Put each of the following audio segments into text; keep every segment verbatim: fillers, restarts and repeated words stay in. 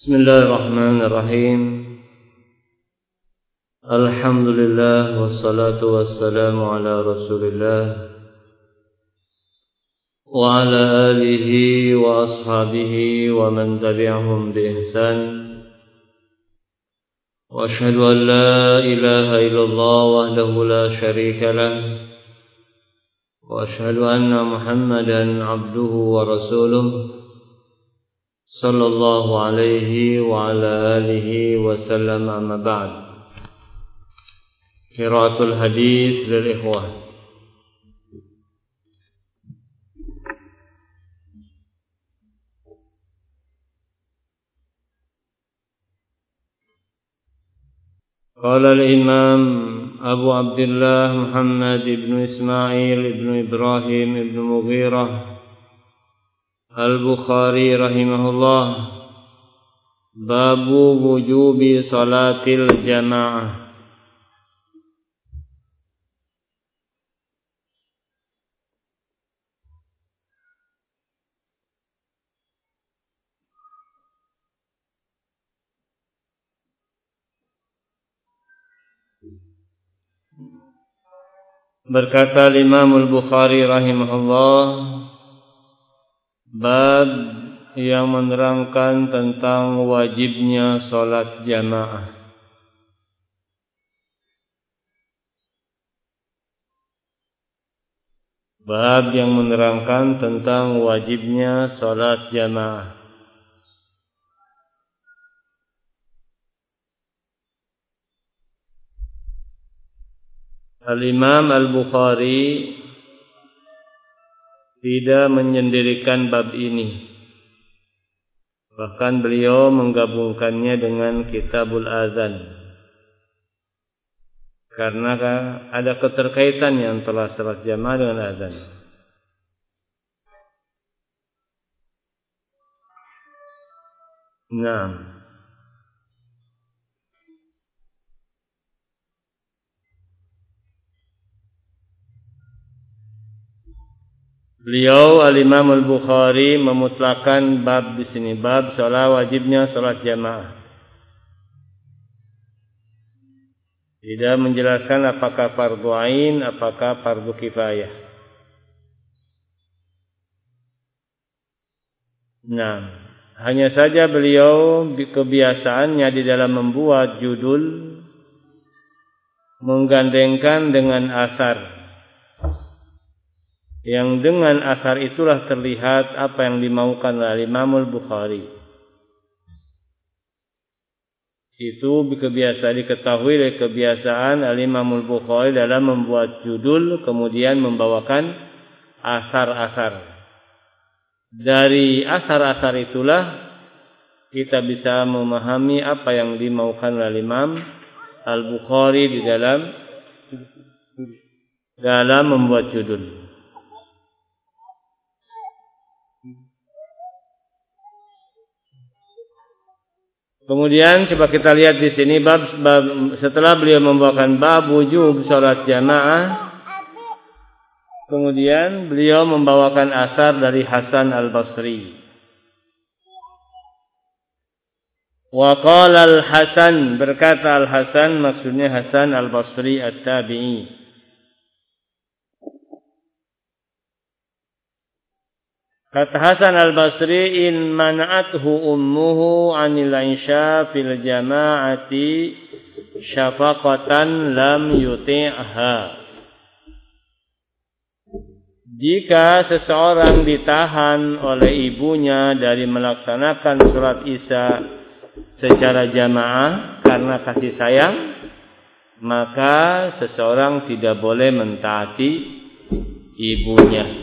Bismillahirrahmanirrahim. Alhamdulillah wassalatu wassalamu ala Rasulillah wa ala alihi wa ashabihi wa man tabi'ahum bi ihsan. Wa asyhadu an la ilaha illallah wahdahu la syarika lah wa asyhadu anna Muhammadan abduhu wa rasuluh sallallahu alaihi wa ala alihi wa sallam. Amma ba'd. Qiraatul hadis lil ikhwah. Qala al-imam Abu Abdullah Muhammad ibn Ismail ibn Ibrahim ibn Mughirah Al-Bukhari rahimahullah, babu wujubi salatil jamaah. Berkata Imam Al-Bukhari rahimahullah, bab yang menerangkan tentang wajibnya salat jamaah. Bab yang menerangkan tentang wajibnya salat jamaah. Al-Imam Al-Bukhari tidak menyendirikan bab ini. Bahkan beliau menggabungkannya dengan Kitabul Azan. Karena ada keterkaitan yang antara salat jamaah dengan azan. Nah, beliau Al-Imam Al-Bukhari memutlakan bab di sini, bab salat wajibnya salat jamaah. Tidak menjelaskan apakah fardu ain, apakah fardu kifayah. Nah, hanya saja beliau kebiasaannya di dalam membuat judul menggandengkan dengan asar. Yang dengan asar itulah terlihat apa yang dimaukan oleh Imam Al-Bukhari. Itu kebiasaan diketahui dari kebiasaan Al-Imam Al-Bukhari dalam membuat judul kemudian membawakan asar-asar. Dari asar-asar itulah kita bisa memahami apa yang dimaukan oleh Imam Al-Bukhari di dalam dalam membuat judul. Kemudian coba kita lihat di sini bab, bab setelah beliau membawakan bab wujub salat jamaah, kemudian beliau membawakan asar dari Hasan Al-Basri. Wa qala Al-Hasan, berkata Al-Hasan, maksudnya Hasan Al-Basri At-Tabi'i. Kata Hasan Al-Basri, in mana'athu ummuhu 'anil 'isha fil jama'ati syafaqatan lam yuti'ha. Jika seseorang ditahan oleh ibunya dari melaksanakan salat Isya secara jamaah karena kasih sayang, maka seseorang tidak boleh mentaati ibunya.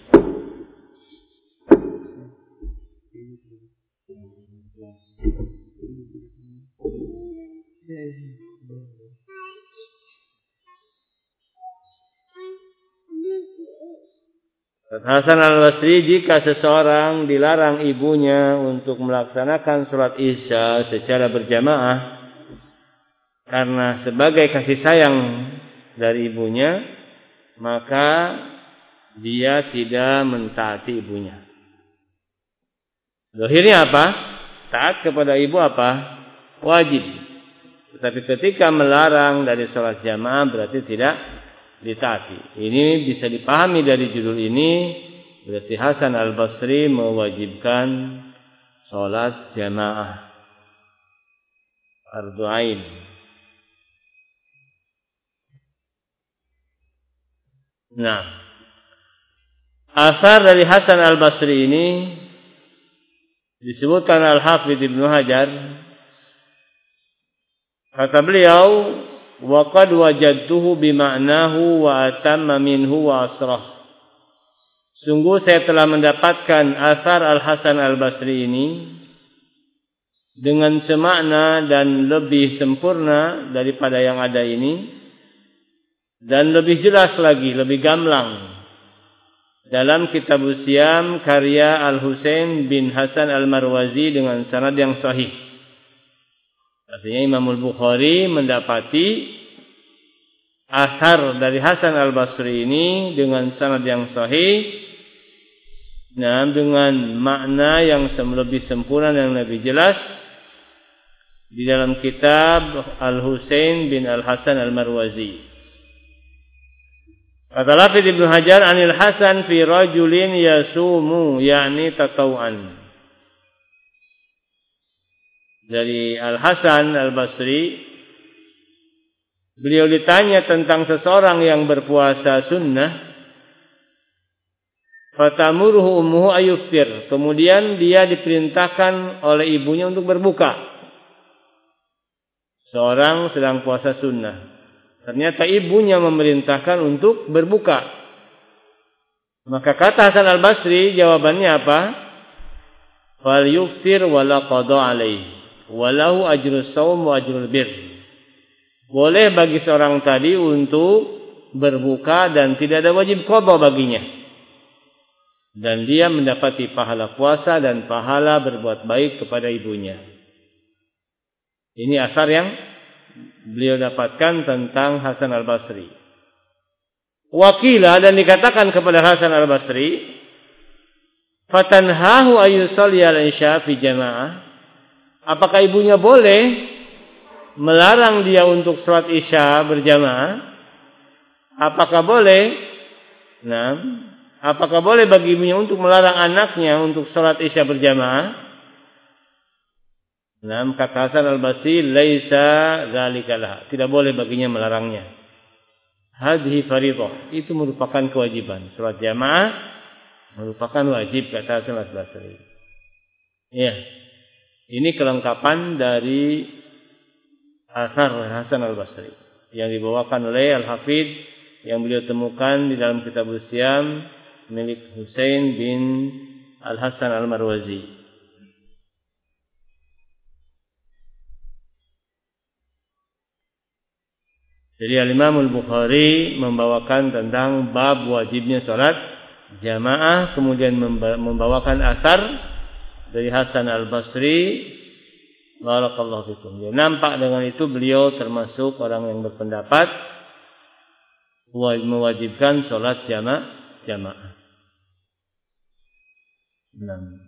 Hasan Al-Basri, jika seseorang dilarang ibunya untuk melaksanakan salat Isya secara berjamaah karena sebagai kasih sayang dari ibunya, maka dia tidak mentaati ibunya. Zahirnya apa? taat kepada ibu apa? Wajib. Tetapi ketika melarang dari sholat jamaah berarti tidak ditaati. Ini bisa dipahami dari judul ini, berarti Hasan Al-Basri mewajibkan sholat jamaah fardu ain. Nah, asar dari Hasan Al-Basri ini disebutkan Al-Hafidz Ibnu Hajar, kata beliau, wa qad wajadtuhu bima'nahu wa atamma minhu wa asrah. Sungguh saya telah mendapatkan asar Al-Hasan Al-Basri ini dengan semakna dan lebih sempurna daripada yang ada ini, dan lebih jelas lagi, lebih gamblang dalam kitab Usyam karya Al-Husain bin Hasan Al-Marwazi dengan sanad yang sahih. Artinya Imam Al-Bukhari mendapati asar dari Hasan Al-Basri ini dengan sanad yang sahih, nah, dengan makna yang lebih sempurna dan lebih jelas di dalam kitab Al-Husain bin Al-Hasan Al-Marwazi. Kata Hafidz Ibnu Hajar, anil Hasan fi rajulin yasumu, yakni tatawuan. Dari Al-Hasan Al-Basri, beliau ditanya tentang seseorang yang berpuasa sunnah, fatamuruhu ummuhu ayuftir. Kemudian dia diperintahkan oleh ibunya untuk berbuka. Seorang sedang puasa sunnah, ternyata ibunya memerintahkan untuk berbuka. Maka kata Hasan Al-Basri, jawabannya apa? Fal yuftir wala qada alaihi walahu ajrus shaum wa ajrul bir. Boleh bagi seorang tadi untuk berbuka dan tidak ada wajib qada baginya. Dan dia mendapati pahala puasa dan pahala berbuat baik kepada ibunya. Ini asar yang beliau dapatkan tentang Hasan Al-Basri. Wakila, dan dikatakan kepada Hasan Al-Basri, fatanhahu ayyusalli al-isya fi jamaah. Apakah ibunya boleh melarang dia untuk salat isya berjamaah? Apakah boleh? Nah, apakah boleh bagi ibunya untuk melarang anaknya untuk salat isya berjamaah? Nah, kata Hasan Al-Basri, laisa dzalika laha. Tidak boleh baginya melarangnya. Hadhihi fardhah. Itu merupakan kewajiban. Salat jamaah merupakan wajib, kata Hasan Al-Basri. Ya. Ini kelengkapan dari asar Hasan Al-Basri yang dibawakan oleh Al-Hafidz yang beliau temukan di dalam kitab Usyam milik Husain bin Al-Hasan Al-Marwazi. Jadi Al-Imam Al-Bukhari membawakan tentang bab wajibnya salat jamaah, kemudian membawakan asar dari Hasan Al-Basri. Barakallahu fikum. Ya, nampak dengan itu beliau termasuk orang yang berpendapat mewajibkan salat jamaah jamaah. Nah.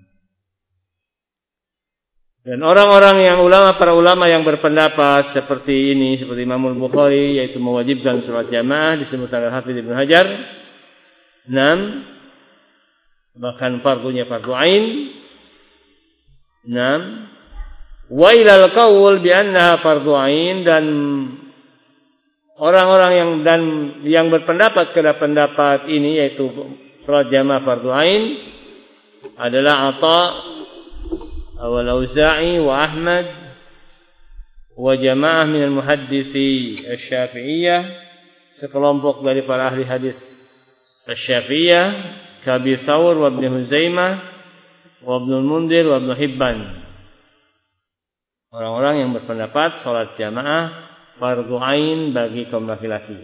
Dan orang-orang yang ulama, para ulama yang berpendapat seperti ini, seperti Imam Al-Bukhari, yaitu mewajibkan salat jamaah, disebutkan Al-Hafidz Ibnu Hajar. enam. Bahkan fardunya fardu ain. enam. Wa ilal qaul bi annaha fardu ain, dan orang-orang yang dan yang berpendapat kepada pendapat ini, yaitu salat jamaah fardu ain, adalah Atha Al-Auza'i wa Ahmad wa jamaah min al-muhadditsi asy-Syafi'iyah, sekelompok dari para ahli hadis asy-Syafi'iyah, Abi Thawr wa Ibnu Huzaimah wa Ibnu Mundzir wa Ibnu Hibban. Orang-orang yang berpendapat salat jamaah fardu ain bagi kaum laki-laki.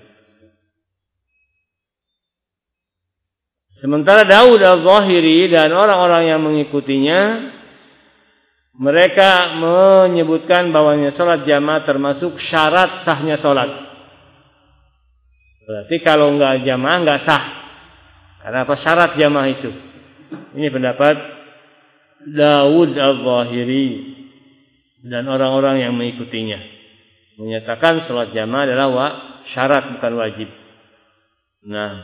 Sementara Daud Al-Zahiri dan orang-orang yang mengikutinya, mereka menyebutkan bahwanya salat jamaah termasuk syarat sahnya salat. Berarti kalau enggak jamaah enggak sah. Karena apa? Syarat jamaah itu. Ini pendapat Daud al-Zahiri dan orang-orang yang mengikutinya menyatakan salat jamaah adalah wa, syarat bukan wajib. Nah,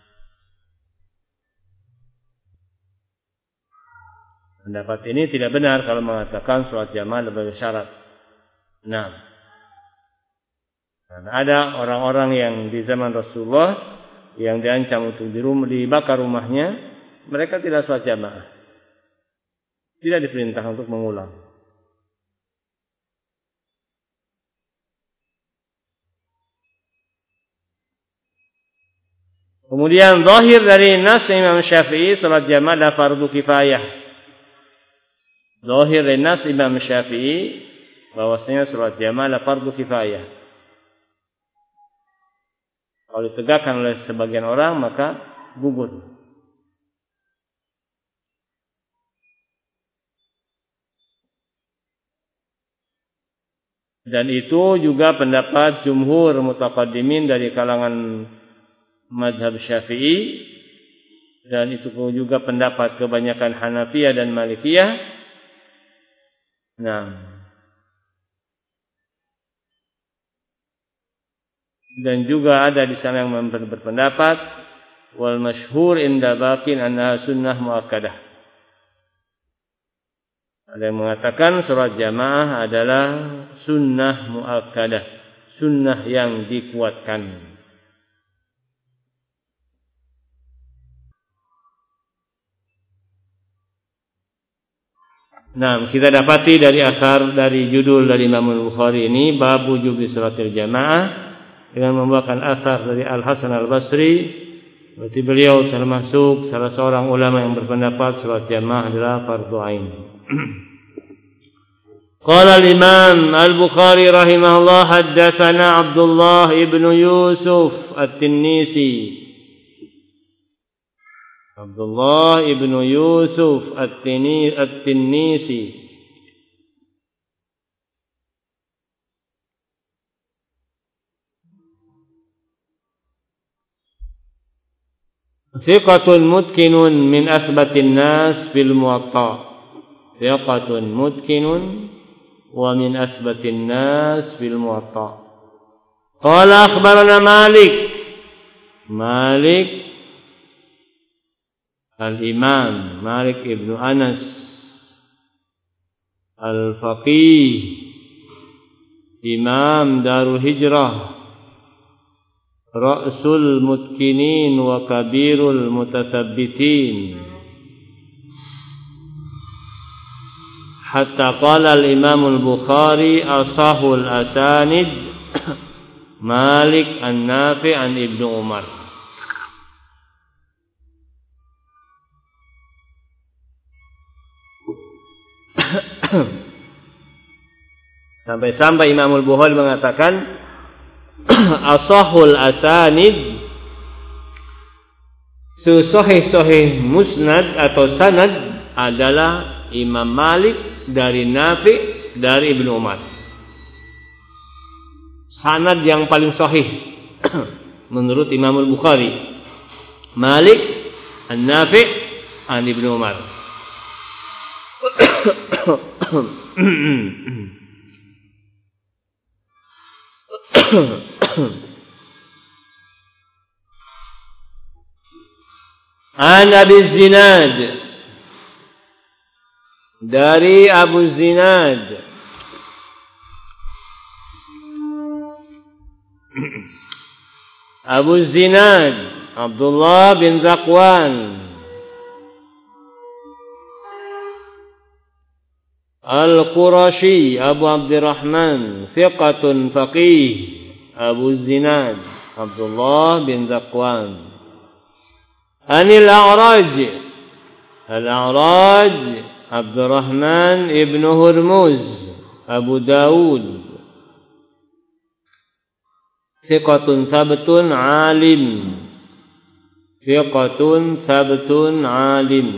pendapat ini tidak benar kalau mengatakan salat jamaah adalah syarat. Nah, karena ada orang-orang yang di zaman Rasulullah yang diancam untuk di rumah, dibakar rumahnya, mereka tidak salat jamaah. Tidak diperintah untuk mengulang. Kemudian zahir dari nas Imam Syafi'i salat jamaah adalah fardu kifayah. Zahir dari nas Imam Syafi'i bahwasanya salat jamaah adalah fardu kifayah. Kalau ditegakkan oleh sebagian orang maka gugur. Dan itu juga pendapat jumhur mutaqaddimin dari kalangan mazhab Syafi'i, dan itu juga pendapat kebanyakan Hanafiyah dan Malikiyah. Nah, dan juga ada di sana yang berpendapat wal masyhur inda baqin annaha sunnah muakkadah. Ada yang mengatakan salat jamaah adalah sunnah muakkadah, sunnah yang dikuatkan. Nah, kita dapati dari asar dari judul dari Imam Al-Bukhari ini bab wujubi salatil jamaah dengan membawakan asar dari Al-Hasan Al-Basri. Berarti beliau termasuk salah seorang ulama yang berpendapat salat jamaah adalah fardhu ain. Qala al-Imam Al-Bukhari rahimahullah haddatsana Abdullah ibn Yusuf At-Tinnisi. Abdullah ibn Yusuf At-Tinnisi thiqatun mutkinun min athbatin nas fil Muwatta. Thiqatun mutkinun wa min athbatin nas fil Muwatta. Qala akhbarana Malik. Malik Al-Imam Malik ibn Anas Al-Faqih Imam Darul Hijrah Ra'sul Mutkinin wa Kabirul Mutasabbitin. Hatta qala al-Imam al-Bukhari asahul asanid Malik an-Nafi' an Ibnu Umar. Sampai-sampai Imam al-Bukhari mengatakan asahul asanid, sahih-sahih musnad atau sanad adalah Imam Malik dari Nafi' dari Ibnu Umar. Sanad yang paling sahih menurut Imam Al-Bukhari, Malik An-Nafi' an Ibnu Umar. An Abi Zinad, dari Abu Zinad, Abu Zinad Abdullah bin Zakwan Al-Qurashi Abu Abdurrahman thiqatun faqih. Abu Zinad Abdullah bin Zakwan Anil A'raj, Al-A'raj Abdurrahman ibn Hurmuz Abu Dawud thiqatun sabtun alim, thiqatun sabtun alim.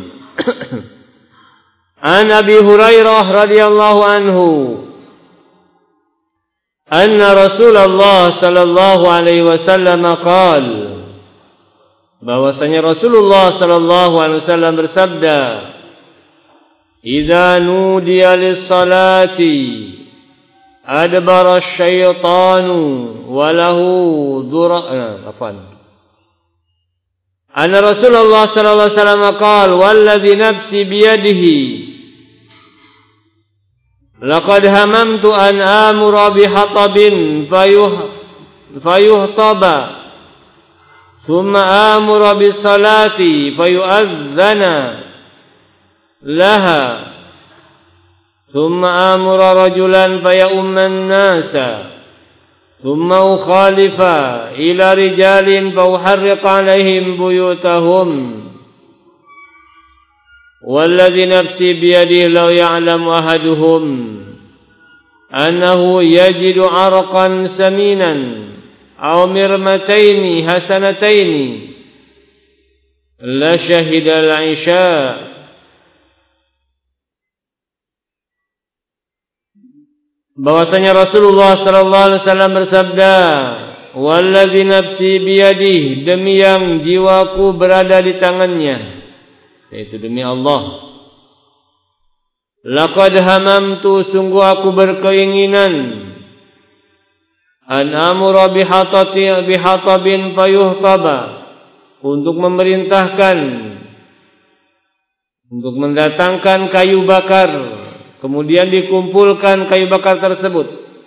An Abi Hurairah radhiyallahu anhu anna Rasulullah sallallahu alaihi wasallam qala, bahwasanya Rasulullah sallallahu alaihi wasallam bersabda, idza nudiya lis-salati adbara asy-syaitanu wa lahu dura afan anna Rasulullah sallallahu alaihi wasallam qala walladzi nafsi biyadihi laqad hamamtu an amura bihatabin fayuh fayuhtaba thumma amura bis-salati fayu'adhdhana laha thumma amura rajulan faya'umma an-nasa thumma ukhalifa ila rijalin fauharriq alaihim buyutahum walladhi nafsi biyadihi law ya'lamu ahaduhum annahu yajidu arqan saminan aw mirmataini hasanataini la shahida al-isha. Bahwasanya Rasulullah sallallahu alaihi wasallam bersabda, "Wallazi nafsi biyadihi, demi yang jiwaku berada di tangannya, yaitu demi Allah. Laqad hamamtu, sungguh aku berkeinginan, an amura bihatati bihatabin fayuhtaba, untuk memerintahkan, untuk mendatangkan kayu bakar. Kemudian dikumpulkan kayu bakar tersebut.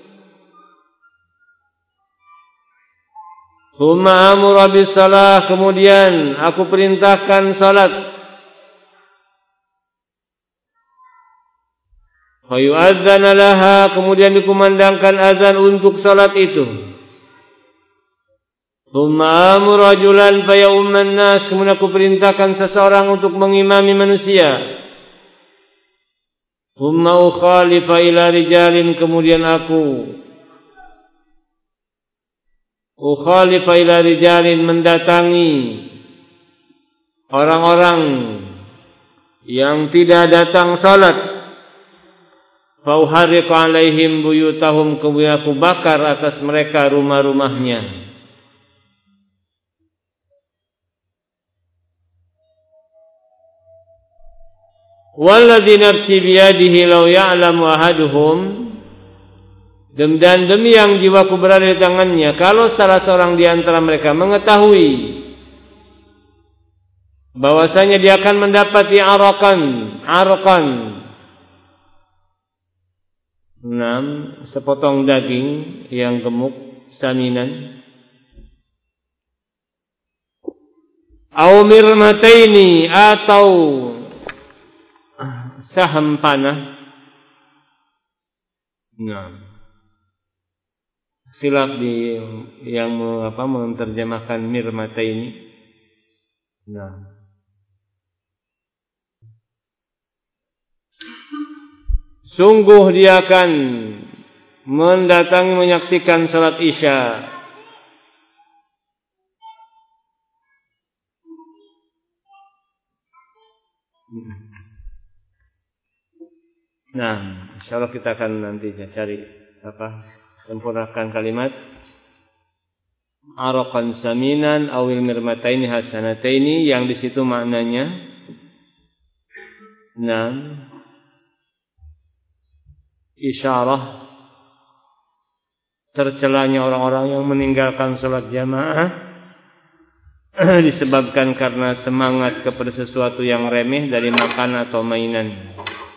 Tsumma amura bis-shalah, kemudian aku perintahkan salat. Fa yu'adzana laha, kemudian dikumandangkan azan untuk salat itu. Tsumma amura rajulan fa ya'umman nas, kemudian aku perintahkan seseorang untuk mengimami manusia. Thumma ukhalifa ila rijalin, kemudian aku ukhalifa ila rijalin, mendatangi orang-orang yang tidak datang salat. Fa uharriqu alaihim buyutahum, kemudian aku bakar atas mereka rumah-rumahnya. Walladzi nafsi biyadihi law ya'lamu ahaduhum, dan demi yang jiwaku berada di tangannya, kalau salah seorang di antara mereka mengetahui bahwasanya dia akan mendapati arakan arakan enam sepotong daging yang gemuk saminan, au mirmataini, atau saham panah. Nah, khilaf di yang apa menerjemahkan mirmata ini. Nah, sungguh dia akan mendatangi menyaksikan salat Isya. Nah, insyaallah kita akan nanti cari apa sempurnakan kalimat araqan saminan awil mirmataini hasanataini, yang di situ maknanya nah isyarah tercelanya orang-orang yang meninggalkan salat jamaah disebabkan karena semangat kepada sesuatu yang remeh dari makan atau mainan.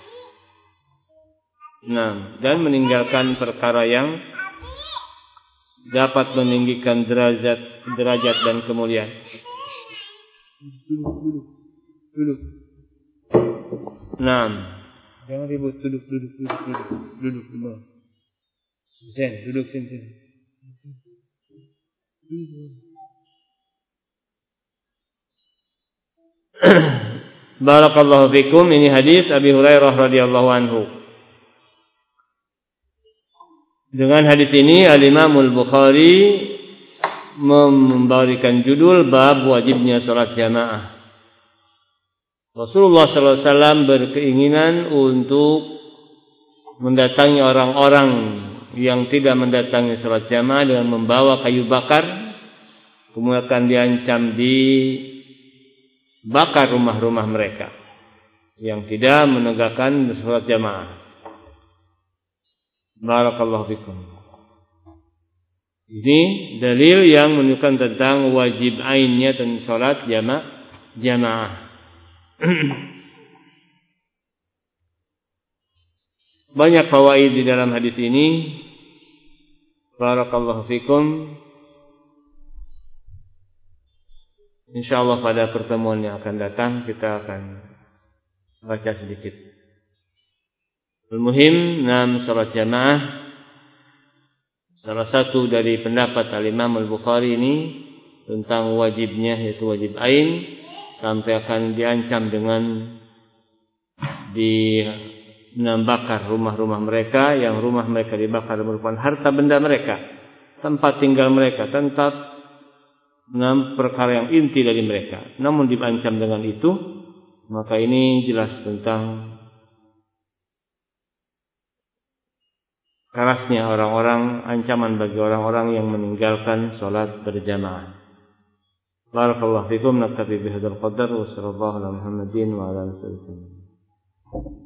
Nah, dan meninggalkan perkara yang dapat meninggikan derajat derajat dan kemuliaan. Duduk, duduk, duduk. Nah, jangan ribut, duduk, duduk, duduk, duduk, duduk di bawah. Zen, duduk sini, sini. Barakallahu fikum. Ini hadis Abi Hurairah radhiyallahu anhu. Dengan hadis ini Al-Imam Al-Bukhari memberikan judul bab wajibnya salat jamaah. Rasulullah sallallahu alaihi wasallam berkeinginan untuk mendatangi orang-orang yang tidak mendatangi salat jamaah dengan membawa kayu bakar, kemudian akan diancam dibakar rumah-rumah mereka. yang tidak menegakkan salat jamaah. Barakallahu fikum. Ini dalil yang menunjukkan tentang wajib ainnya dan salat jama jamaah. Banyak fawaid di dalam hadis ini. Barakallahu fikum. Insyaallah pada pertemuan yang akan datang kita akan baca sedikit. Al-muhim, enam salat jamaah. Salah satu dari pendapat Al-Imam Al-Bukhari ini tentang wajibnya, yaitu wajib ain, sampai akan diancam dengan di membakar rumah-rumah mereka, yang rumah mereka dibakar merupakan harta benda mereka, tempat tinggal mereka, tempat enam perkara yang inti dari mereka. Namun diancam dengan itu, maka ini jelas tentang kerasnya orang-orang, ancaman bagi orang-orang yang meninggalkan salat berjamaah. Barakallahu fikum, naktafi bihadzal qadar wa sallallahu ala Muhammadin wa ala alihi wasallam.